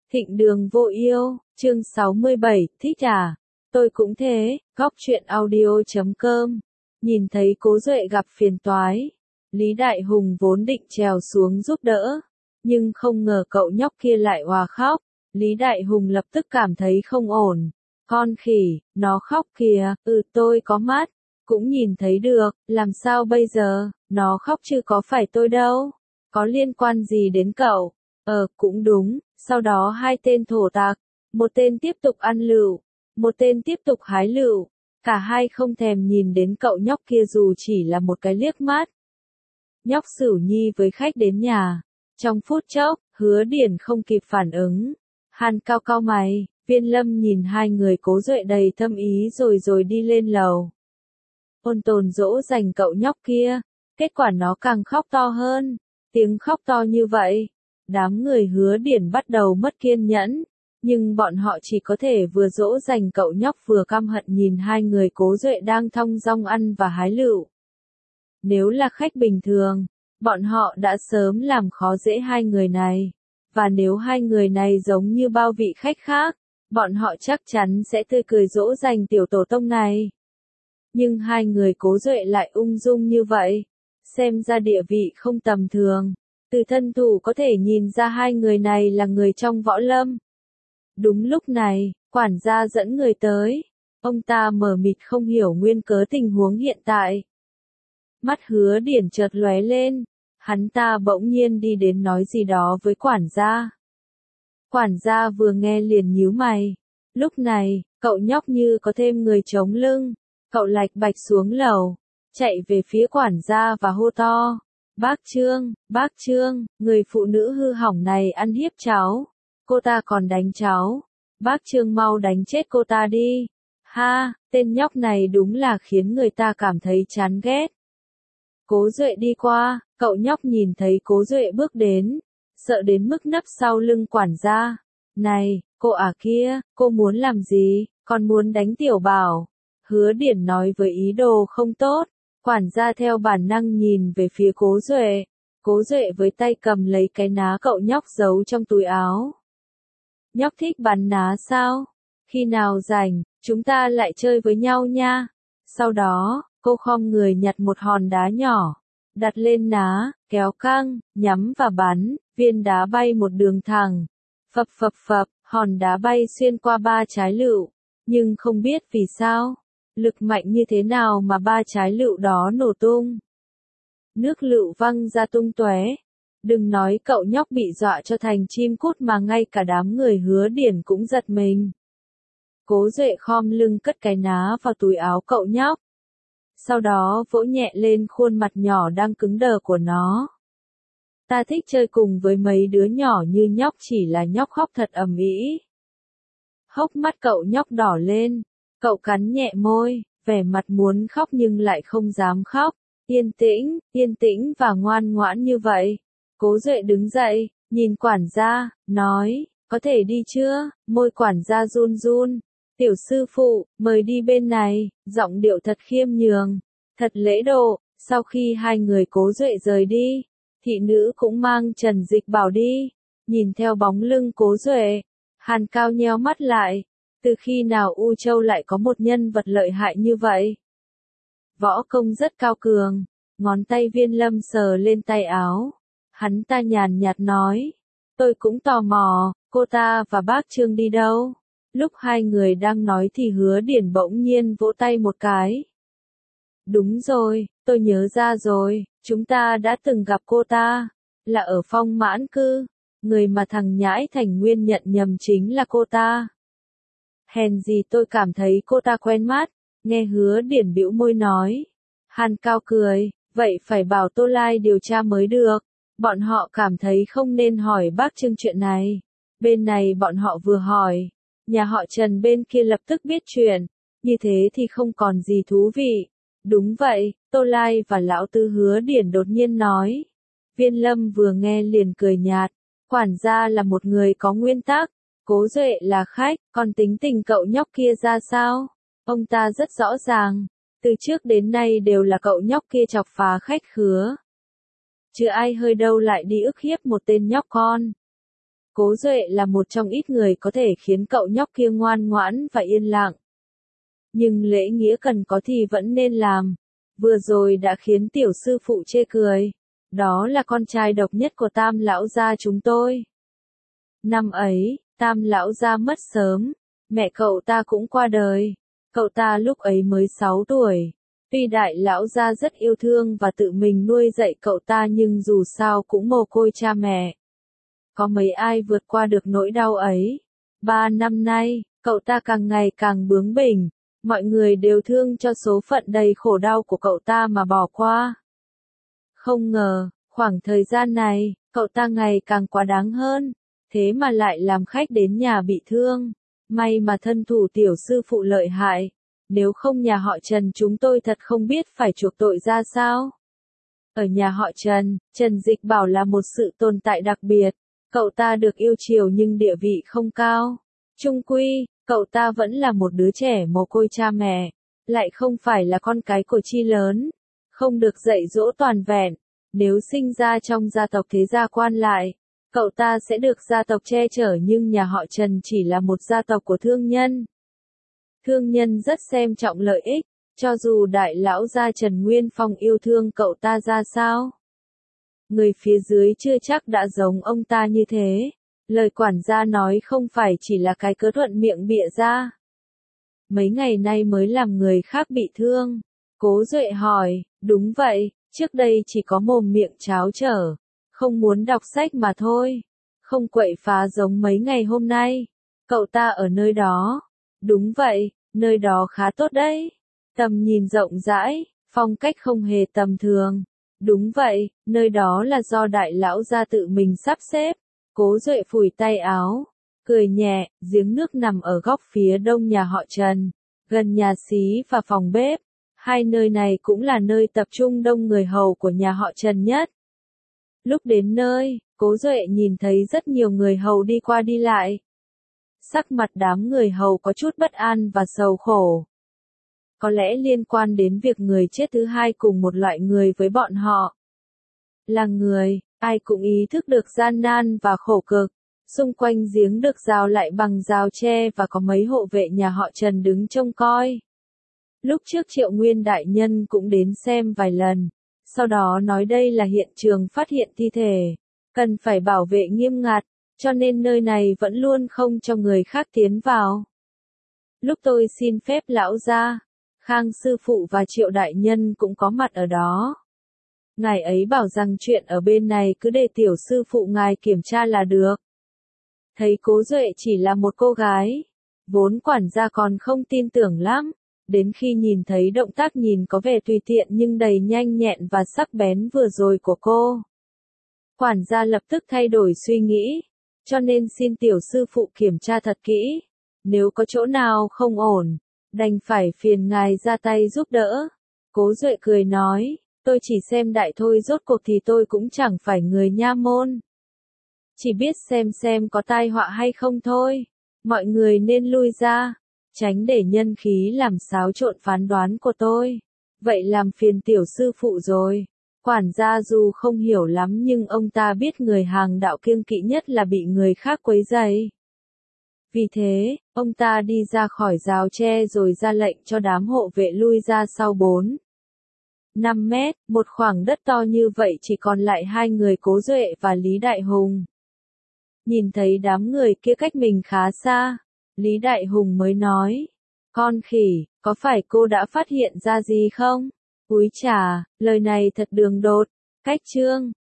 Thịnh đường vô yêu, chương 67, thích à? Tôi cũng thế, góc chuyện audio.com. Nhìn thấy Cố Duệ gặp phiền toái, Lý Đại Hùng vốn định trèo xuống giúp đỡ, nhưng không ngờ cậu nhóc kia lại òa khóc. Lý Đại Hùng lập tức cảm thấy không ổn. Con khỉ, nó khóc kìa, tôi có mắt, cũng nhìn thấy được, làm sao bây giờ, nó khóc chứ có phải tôi đâu, có liên quan gì đến cậu? Cũng đúng, sau đó hai tên thổ tạc, một tên tiếp tục ăn lựu, một tên tiếp tục hái lựu, cả hai không thèm nhìn đến cậu nhóc kia dù chỉ là một cái liếc mắt. Nhóc Sửu Nhi với khách đến nhà, trong phút chốc, Hứa Điển không kịp phản ứng, hắn cau cau mày, Viên Lâm nhìn hai người Cố Duệ đầy thâm ý rồi đi lên lầu. Ôn Tồn dỗ dành cậu nhóc kia, kết quả nó càng khóc to hơn, tiếng khóc to như vậy. Đám người Hứa Điển bắt đầu mất kiên nhẫn, nhưng bọn họ chỉ có thể vừa dỗ dành cậu nhóc vừa căm hận nhìn hai người Cố Duệ đang thong dong ăn và hái lựu. Nếu là khách bình thường, bọn họ đã sớm làm khó dễ hai người này, và nếu hai người này giống như bao vị khách khác, bọn họ chắc chắn sẽ tươi cười dỗ dành tiểu tổ tông này. Nhưng hai người Cố Duệ lại ung dung như vậy, xem ra địa vị không tầm thường. Từ thân thủ có thể nhìn ra hai người này là người trong võ lâm. Đúng lúc này, quản gia dẫn người tới. Ông ta mờ mịt không hiểu nguyên cớ tình huống hiện tại. Mắt Hứa Điển chợt lóe lên, hắn ta bỗng nhiên đi đến nói gì đó với quản gia. Quản gia vừa nghe liền nhíu mày. Lúc này, cậu nhóc như có thêm người chống lưng, cậu lạch bạch xuống lầu, chạy về phía quản gia và hô to. Bác Trương, người phụ nữ hư hỏng này ăn hiếp cháu, cô ta còn đánh cháu, bác Trương mau đánh chết cô ta đi. Ha, tên nhóc này đúng là khiến người ta cảm thấy chán ghét. Cố Duệ đi qua, cậu nhóc nhìn thấy Cố Duệ bước đến, sợ đến mức nấp sau lưng quản gia. Này, cô kia, cô muốn làm gì, còn muốn đánh Tiểu Bảo? Hứa Điển nói với ý đồ không tốt. Quản gia theo bản năng nhìn về phía Cố Duệ. Cố Duệ với tay cầm lấy cái ná cậu nhóc giấu trong túi áo. Nhóc thích bắn ná sao? Khi nào rảnh, chúng ta lại chơi với nhau nha. Sau đó, cô khom người nhặt một hòn đá nhỏ, đặt lên ná, kéo căng, nhắm và bắn, viên đá bay một đường thẳng. Phập phập phập, hòn đá bay xuyên qua ba trái lựu, nhưng không biết vì sao. Lực mạnh như thế nào mà ba trái lựu đó nổ tung. Nước lựu văng ra tung tóe. Đừng nói cậu nhóc bị dọa cho thành chim cút mà ngay cả đám người Hứa Điển cũng giật mình. Cố Duệ khom lưng cất cái ná vào túi áo cậu nhóc. Sau đó vỗ nhẹ lên khuôn mặt nhỏ đang cứng đờ của nó. Ta thích chơi cùng với mấy đứa nhỏ như nhóc, chỉ là nhóc khóc thật ầm ĩ. Hốc mắt cậu nhóc đỏ lên. Cậu cắn nhẹ môi, vẻ mặt muốn khóc nhưng lại không dám khóc. Yên tĩnh và ngoan ngoãn như vậy. Cố Duệ đứng dậy, nhìn quản gia, nói, có thể đi chưa? Môi quản gia run run. Tiểu sư phụ, mời đi bên này, giọng điệu thật khiêm nhường, thật lễ độ. Sau khi hai người Cố Duệ rời đi, thị nữ cũng mang Trần Dịch Bảo đi. Nhìn theo bóng lưng Cố Duệ, Hàn Cao nheo mắt lại. Từ khi nào U Châu lại có một nhân vật lợi hại như vậy? Võ công rất cao cường, ngón tay Viên Lâm sờ lên tay áo. Hắn ta nhàn nhạt nói, tôi cũng tò mò, cô ta và bác Trương đi đâu? Lúc hai người đang nói thì Hứa Điển bỗng nhiên vỗ tay một cái. Đúng rồi, tôi nhớ ra rồi, chúng ta đã từng gặp cô ta, là ở Phong Mãn Cư, người mà thằng Nhãi Thành Nguyên nhận nhầm chính là cô ta. Hèn gì tôi cảm thấy cô ta quen mắt, nghe Hứa Điển bĩu môi nói. Hàn Cao cười, vậy phải bảo Tô Lai điều tra mới được, bọn họ cảm thấy không nên hỏi bác Trương chuyện này. Bên này bọn họ vừa hỏi, nhà họ Trần bên kia lập tức biết chuyện, như thế thì không còn gì thú vị. Đúng vậy, Tô Lai và lão tư Hứa Điển đột nhiên nói. Viên Lâm vừa nghe liền cười nhạt, quản gia là một người có nguyên tắc. Cố Duệ là khách, còn tính tình cậu nhóc kia ra sao? Ông ta rất rõ ràng, từ trước đến nay đều là cậu nhóc kia chọc phá khách khứa. Chứ ai hơi đâu lại đi ức hiếp một tên nhóc con. Cố Duệ là một trong ít người có thể khiến cậu nhóc kia ngoan ngoãn và yên lặng. Nhưng lễ nghĩa cần có thì vẫn nên làm. Vừa rồi đã khiến tiểu sư phụ chê cười. Đó là con trai độc nhất của Tam lão gia chúng tôi. Năm ấy, Tam lão gia mất sớm, mẹ cậu ta cũng qua đời. Cậu ta lúc ấy mới 6 tuổi. Tuy đại lão gia rất yêu thương và tự mình nuôi dạy cậu ta nhưng dù sao cũng mồ côi cha mẹ. Có mấy ai vượt qua được nỗi đau ấy. 3 năm nay, cậu ta càng ngày càng bướng bỉnh. Mọi người đều thương cho số phận đầy khổ đau của cậu ta mà bỏ qua. Không ngờ, khoảng thời gian này, cậu ta ngày càng quá đáng hơn. Thế mà lại làm khách đến nhà bị thương. May mà thân thủ tiểu sư phụ lợi hại. Nếu không nhà họ Trần chúng tôi thật không biết phải chuộc tội ra sao. Ở nhà họ Trần, Trần Dịch Bảo là một sự tồn tại đặc biệt. Cậu ta được yêu chiều nhưng địa vị không cao. Chung quy, cậu ta vẫn là một đứa trẻ mồ côi cha mẹ. Lại không phải là con cái của chi lớn. Không được dạy dỗ toàn vẹn. Nếu sinh ra trong gia tộc thế gia quan lại, cậu ta sẽ được gia tộc che chở nhưng nhà họ Trần chỉ là một gia tộc của thương nhân. Thương nhân rất xem trọng lợi ích, cho dù đại lão gia Trần Nguyên Phong yêu thương cậu ta ra sao. Người phía dưới chưa chắc đã giống ông ta như thế. Lời quản gia nói không phải chỉ là cái cớ thuận miệng bịa ra. Mấy ngày nay mới làm người khác bị thương. Cố Duệ hỏi, đúng vậy, trước đây chỉ có mồm miệng cháo trở. Không muốn đọc sách mà thôi. Không quậy phá giống mấy ngày hôm nay. Cậu ta ở nơi đó. Đúng vậy, nơi đó khá tốt đấy. Tầm nhìn rộng rãi, phong cách không hề tầm thường. Đúng vậy, nơi đó là do đại lão gia tự mình sắp xếp. Cố Duệ phủi tay áo, cười nhẹ, giếng nước nằm ở góc phía đông nhà họ Trần, gần nhà xí và phòng bếp. Hai nơi này cũng là nơi tập trung đông người hầu của nhà họ Trần nhất. Lúc đến nơi, Cố Duệ nhìn thấy rất nhiều người hầu đi qua đi lại. Sắc mặt đám người hầu có chút bất an và sầu khổ. Có lẽ liên quan đến việc người chết thứ hai cùng một loại người với bọn họ. Là người, ai cũng ý thức được gian nan và khổ cực. Xung quanh giếng được rào lại bằng rào tre và có mấy hộ vệ nhà họ Trần đứng trông coi. Lúc trước Triệu Nguyên đại nhân cũng đến xem vài lần. Sau đó nói đây là hiện trường phát hiện thi thể. Cần phải bảo vệ nghiêm ngặt, cho nên nơi này vẫn luôn không cho người khác tiến vào. Lúc tôi xin phép lão gia, Khang sư phụ và Triệu đại nhân cũng có mặt ở đó. Ngài ấy bảo rằng chuyện ở bên này cứ để tiểu sư phụ ngài kiểm tra là được. Thấy Cố Duệ chỉ là một cô gái, vốn quản gia còn không tin tưởng lắm, đến khi nhìn thấy động tác nhìn có vẻ tùy tiện nhưng đầy nhanh nhẹn và sắc bén vừa rồi của cô. Quản gia lập tức thay đổi suy nghĩ, cho nên xin tiểu sư phụ kiểm tra thật kỹ, nếu có chỗ nào không ổn, đành phải phiền ngài ra tay giúp đỡ. Cố Duệ cười nói, tôi chỉ xem đại thôi rốt cuộc thì tôi cũng chẳng phải người nha môn. Chỉ biết xem có tai họa hay không thôi. Mọi người nên lui ra, tránh để nhân khí làm xáo trộn phán đoán của tôi. Vậy làm phiền tiểu sư phụ rồi. Quản gia dù không hiểu lắm nhưng ông ta biết người hàng đạo kiêng kỵ nhất là bị người khác quấy rầy. Vì thế, ông ta đi ra khỏi rào tre rồi ra lệnh cho đám hộ vệ lui ra sau 4-5 mét, một khoảng đất to như vậy chỉ còn lại hai người Cố Duệ và Lý Đại Hùng. Nhìn thấy đám người kia cách mình khá xa, Lý Đại Hùng mới nói, con khỉ, có phải cô đã phát hiện ra gì không? Úi chà, lời này thật đường đột, cách chương.